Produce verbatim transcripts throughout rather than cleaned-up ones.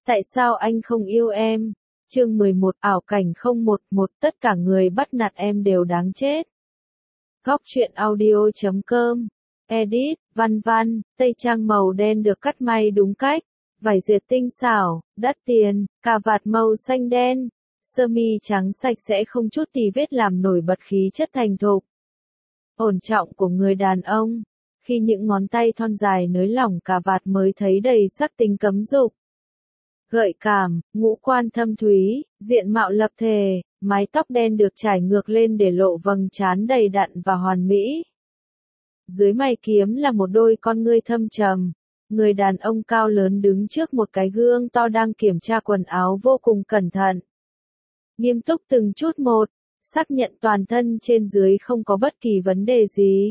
Tại sao anh không yêu em? Chương mười một ảo cảnh không một một tất cả người bắt nạt em đều đáng chết. Góc truyện audio chấm com. Edit, Văn Văn, tây trang màu đen được cắt may đúng cách, vải dệt tinh xảo, đắt tiền, cà vạt màu xanh đen, sơ mi trắng sạch sẽ không chút tì vết làm nổi bật khí chất thành thục. Ổn trọng của người đàn ông, khi những ngón tay thon dài nới lỏng cà vạt mới thấy đầy sắc tính cấm dục. Gợi cảm, ngũ quan thâm thúy, diện mạo lập thể, mái tóc đen được trải ngược lên để lộ vầng trán đầy đặn và hoàn mỹ. Dưới mày kiếm là một đôi con ngươi thâm trầm. Người đàn ông cao lớn đứng trước một cái gương to đang kiểm tra quần áo vô cùng cẩn thận. Nghiêm túc từng chút một, xác nhận toàn thân trên dưới không có bất kỳ vấn đề gì.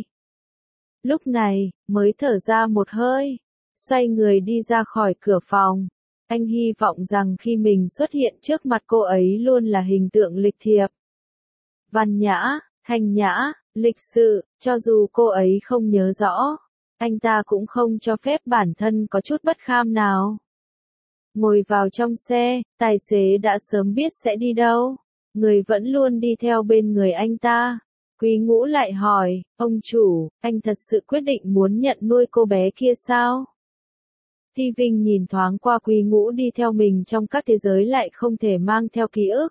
Lúc này, mới thở ra một hơi, xoay người đi ra khỏi cửa phòng. Anh hy vọng rằng khi mình xuất hiện trước mặt cô ấy luôn là hình tượng lịch thiệp, văn nhã, thanh nhã, lịch sự, cho dù cô ấy không nhớ rõ, anh ta cũng không cho phép bản thân có chút bất kham nào. Ngồi vào trong xe, tài xế đã sớm biết sẽ đi đâu, người vẫn luôn đi theo bên người anh ta. Quý Ngũ lại hỏi, ông chủ, anh thật sự quyết định muốn nhận nuôi cô bé kia sao? Thi Vinh nhìn thoáng qua Quý Ngũ đi theo mình trong các thế giới lại không thể mang theo ký ức.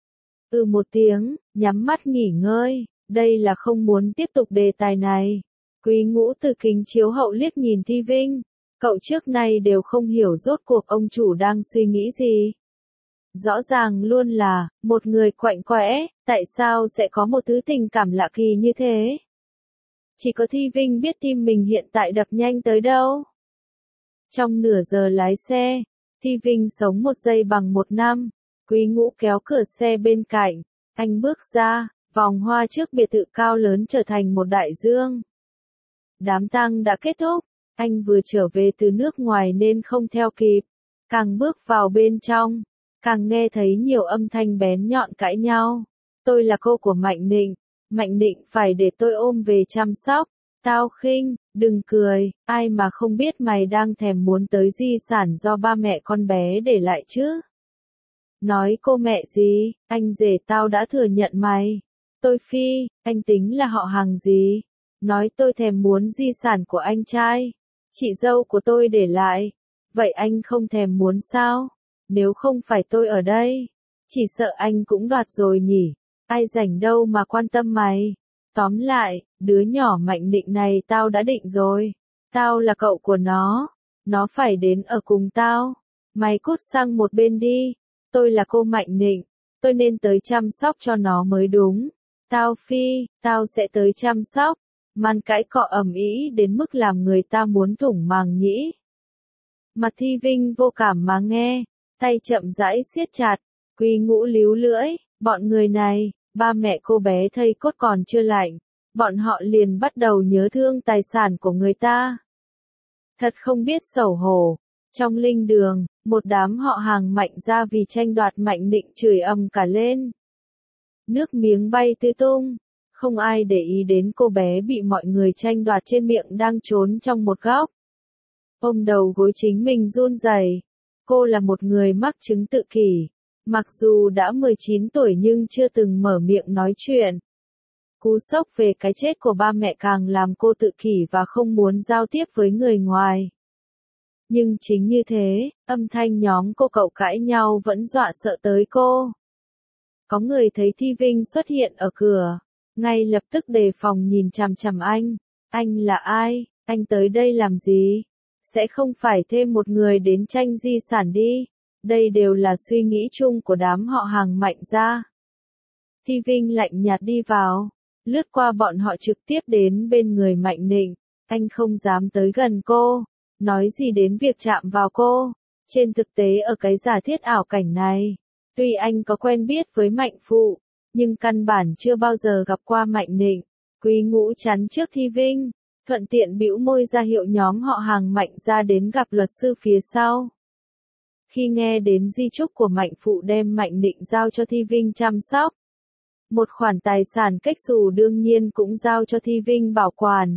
Ừ một tiếng, nhắm mắt nghỉ ngơi, đây là không muốn tiếp tục đề tài này. Quý Ngũ từ kính chiếu hậu liếc nhìn Thi Vinh, cậu trước nay đều không hiểu rốt cuộc ông chủ đang suy nghĩ gì. Rõ ràng luôn là, một người quạnh quẽ, tại sao sẽ có một thứ tình cảm lạ kỳ như thế? Chỉ có Thi Vinh biết tim mình hiện tại đập nhanh tới đâu. Trong nửa giờ lái xe, Thi Vinh sống một giây bằng một năm. Quý Ngũ kéo cửa xe bên cạnh, anh bước ra, vòng hoa trước biệt thự cao lớn trở thành một đại dương. Đám tang đã kết thúc, anh vừa trở về từ nước ngoài nên không theo kịp. Càng bước vào bên trong, càng nghe thấy nhiều âm thanh bén nhọn cãi nhau. Tôi là cô của Mạnh Nịnh, Mạnh Nịnh phải để tôi ôm về chăm sóc. Tao khinh, đừng cười, ai mà không biết mày đang thèm muốn tới di sản do ba mẹ con bé để lại chứ. Nói cô mẹ gì, anh rể tao đã thừa nhận mày. Tôi Phi, anh tính là họ hàng gì? Nói tôi thèm muốn di sản của anh trai, chị dâu của tôi để lại. Vậy anh không thèm muốn sao? Nếu không phải tôi ở đây, chỉ sợ anh cũng đoạt rồi nhỉ. Ai rảnh đâu mà quan tâm mày. Tóm lại, đứa nhỏ Mạnh Nịnh này tao đã định rồi. Tao là cậu của nó. Nó phải đến ở cùng tao. Mày cút sang một bên đi. Tôi là cô Mạnh Nịnh. Tôi nên tới chăm sóc cho nó mới đúng. Tao Phi, tao sẽ tới chăm sóc. Màn cãi cọ ầm ĩ đến mức làm người ta muốn thủng màng nhĩ. Mặt Thi Vinh vô cảm mà nghe, tay chậm rãi siết chặt. Quý Ngũ líu lưỡi, bọn người này, ba mẹ cô bé thây cốt còn chưa lạnh, bọn họ liền bắt đầu nhớ thương tài sản của người ta. Thật không biết xấu hổ. Trong linh đường, một đám họ hàng Mạnh ra vì tranh đoạt Mạnh Nịnh chửi ầm cả lên. Nước miếng bay tứ tung, không ai để ý đến cô bé bị mọi người tranh đoạt trên miệng đang trốn trong một góc. Ôm đầu gối chính mình run rẩy. Cô là một người mắc chứng tự kỷ. Mặc dù đã mười chín tuổi nhưng chưa từng mở miệng nói chuyện. Cú sốc về cái chết của ba mẹ càng làm cô tự kỷ và không muốn giao tiếp với người ngoài. Nhưng chính như thế, âm thanh nhóm cô cậu cãi nhau vẫn dọa sợ tới cô. Có người thấy Thi Vinh xuất hiện ở cửa, ngay lập tức đề phòng nhìn chằm chằm anh. Anh là ai? Anh tới đây làm gì? Sẽ không phải thêm một người đến tranh di sản đi. Đây đều là suy nghĩ chung của đám họ hàng Mạnh gia. Thi Vinh lạnh nhạt đi vào, lướt qua bọn họ trực tiếp đến bên người Mạnh Nịnh. Anh không dám tới gần cô, nói gì đến việc chạm vào cô. Trên thực tế ở cái giả thiết ảo cảnh này, tuy anh có quen biết với Mạnh Phụ, nhưng căn bản chưa bao giờ gặp qua Mạnh Nịnh. Quý Ngũ chắn trước Thi Vinh, thuận tiện bĩu môi ra hiệu nhóm họ hàng Mạnh gia đến gặp luật sư phía sau. Khi nghe đến di chúc của Mạnh Phụ đem Mạnh Nịnh giao cho Thi Vinh chăm sóc, một khoản tài sản cách xù đương nhiên cũng giao cho Thi Vinh bảo quản.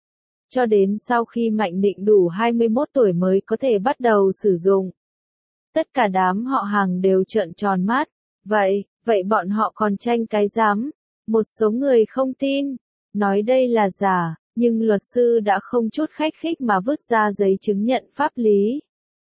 Cho đến sau khi Mạnh Nịnh đủ hai mươi mốt tuổi mới có thể bắt đầu sử dụng. Tất cả đám họ hàng đều trợn tròn mắt. Vậy, vậy bọn họ còn tranh cái rắm? Một số người không tin, nói đây là giả, nhưng luật sư đã không chút khách khích mà vứt ra giấy chứng nhận pháp lý.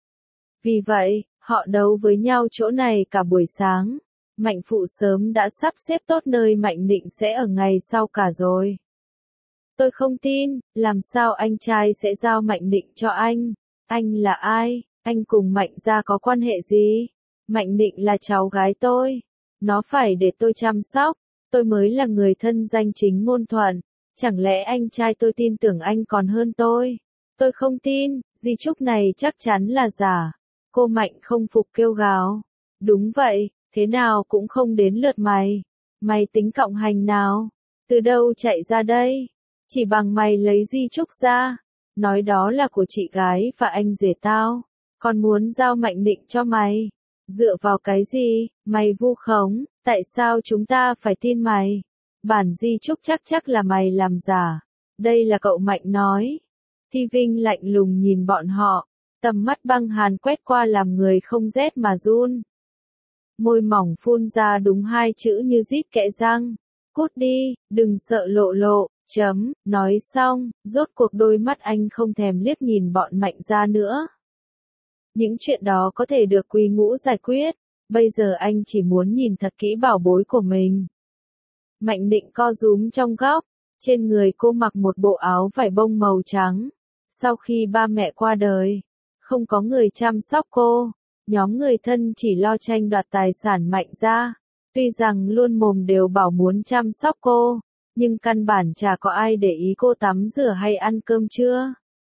Vì vậy, họ đấu với nhau chỗ này cả buổi sáng. Mạnh Phụ sớm đã sắp xếp tốt nơi Mạnh Nịnh sẽ ở ngày sau cả rồi. Tôi không tin, làm sao anh trai sẽ giao Mạnh Nịnh cho anh? Anh là ai? Anh cùng Mạnh gia có quan hệ gì? Mạnh Nịnh là cháu gái tôi. Nó phải để tôi chăm sóc. Tôi mới là người thân danh chính ngôn thuận. Chẳng lẽ anh trai tôi tin tưởng anh còn hơn tôi? Tôi không tin, di chúc này chắc chắn là giả. Cô Mạnh không phục kêu gào. Đúng vậy, thế nào cũng không đến lượt mày. Mày tính cộng hành nào? Từ đâu chạy ra đây? Chỉ bằng mày lấy di chúc ra. Nói đó là của chị gái và anh rể tao. Còn muốn giao Mạnh Nịnh cho mày. Dựa vào cái gì? Mày vu khống. Tại sao chúng ta phải tin mày? Bản di chúc chắc chắc là mày làm giả. Đây là cậu Mạnh nói. Thi Vinh lạnh lùng nhìn bọn họ. Tầm mắt băng hàn quét qua làm người không rét mà run. Môi mỏng phun ra đúng hai chữ như rít kẽ răng. Cút đi, đừng sợ lộ lộ, chấm, nói xong, rốt cuộc đôi mắt anh không thèm liếc nhìn bọn Mạnh gia nữa. Những chuyện đó có thể được Quý Ngũ giải quyết, bây giờ anh chỉ muốn nhìn thật kỹ bảo bối của mình. Mạnh Nịnh co rúm trong góc, trên người cô mặc một bộ áo vải bông màu trắng. Sau khi ba mẹ qua đời, không có người chăm sóc cô, nhóm người thân chỉ lo tranh đoạt tài sản Mạnh gia. Tuy rằng luôn mồm đều bảo muốn chăm sóc cô, nhưng căn bản chả có ai để ý cô tắm rửa hay ăn cơm trưa.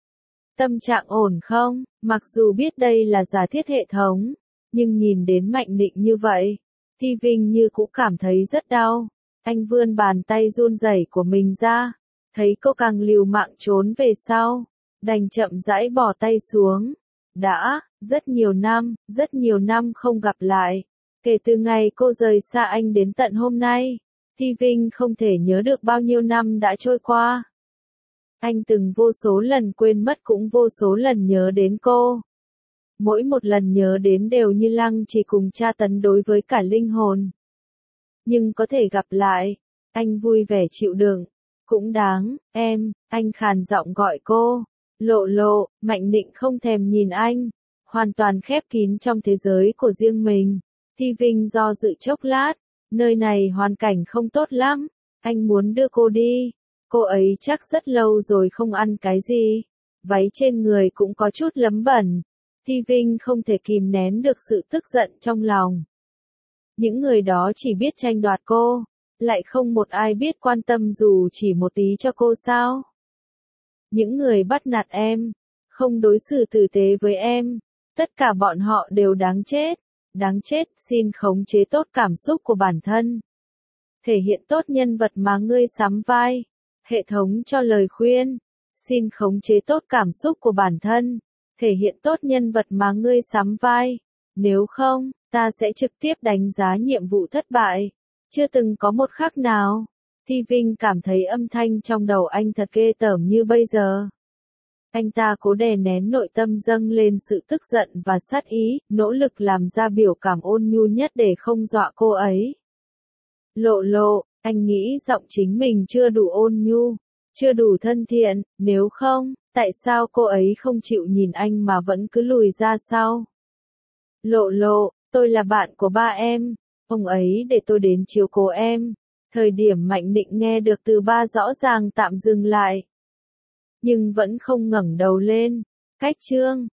Tâm trạng ổn không? Mặc dù biết đây là giả thiết hệ thống, nhưng nhìn đến Mạnh Nịnh như vậy, Thi Vinh như cũng cảm thấy rất đau. Anh vươn bàn tay run rẩy của mình ra, thấy cô càng liều mạng trốn về sau, đành chậm rãi bỏ tay xuống. Đã, rất nhiều năm, rất nhiều năm không gặp lại. Kể từ ngày cô rời xa anh đến tận hôm nay, Thi Vinh không thể nhớ được bao nhiêu năm đã trôi qua. Anh từng vô số lần quên mất cũng vô số lần nhớ đến cô. Mỗi một lần nhớ đến đều như lăng chỉ cùng tra tấn đối với cả linh hồn. Nhưng có thể gặp lại, anh vui vẻ chịu đựng, cũng đáng, em, anh khàn giọng gọi cô. Lộ lộ, Mạnh Nịnh không thèm nhìn anh, hoàn toàn khép kín trong thế giới của riêng mình. Thi Vinh do dự chốc lát, nơi này hoàn cảnh không tốt lắm, anh muốn đưa cô đi. Cô ấy chắc rất lâu rồi không ăn cái gì, váy trên người cũng có chút lấm bẩn. Thi Vinh không thể kìm nén được sự tức giận trong lòng. Những người đó chỉ biết tranh đoạt cô, lại không một ai biết quan tâm dù chỉ một tí cho cô sao. Những người bắt nạt em, không đối xử tử tế với em, tất cả bọn họ đều đáng chết. Đáng chết, xin khống chế tốt cảm xúc của bản thân. Thể hiện tốt nhân vật mà ngươi sắm vai. Hệ thống cho lời khuyên. Xin khống chế tốt cảm xúc của bản thân. Thể hiện tốt nhân vật mà ngươi sắm vai. Nếu không, ta sẽ trực tiếp đánh giá nhiệm vụ thất bại. Chưa từng có một khắc nào. Thi Vinh cảm thấy âm thanh trong đầu anh thật ghê tởm như bây giờ. Anh ta cố đè nén nội tâm dâng lên sự tức giận và sát ý, nỗ lực làm ra biểu cảm ôn nhu nhất để không dọa cô ấy. Lộ lộ, anh nghĩ giọng chính mình chưa đủ ôn nhu, chưa đủ thân thiện, nếu không, tại sao cô ấy không chịu nhìn anh mà vẫn cứ lùi ra sau? Lộ lộ, tôi là bạn của ba em, ông ấy để tôi đến chiếu cố em. Thời điểm Mạnh Nịnh nghe được từ ba rõ ràng tạm dừng lại. Nhưng vẫn không ngẩng đầu lên. Cách chương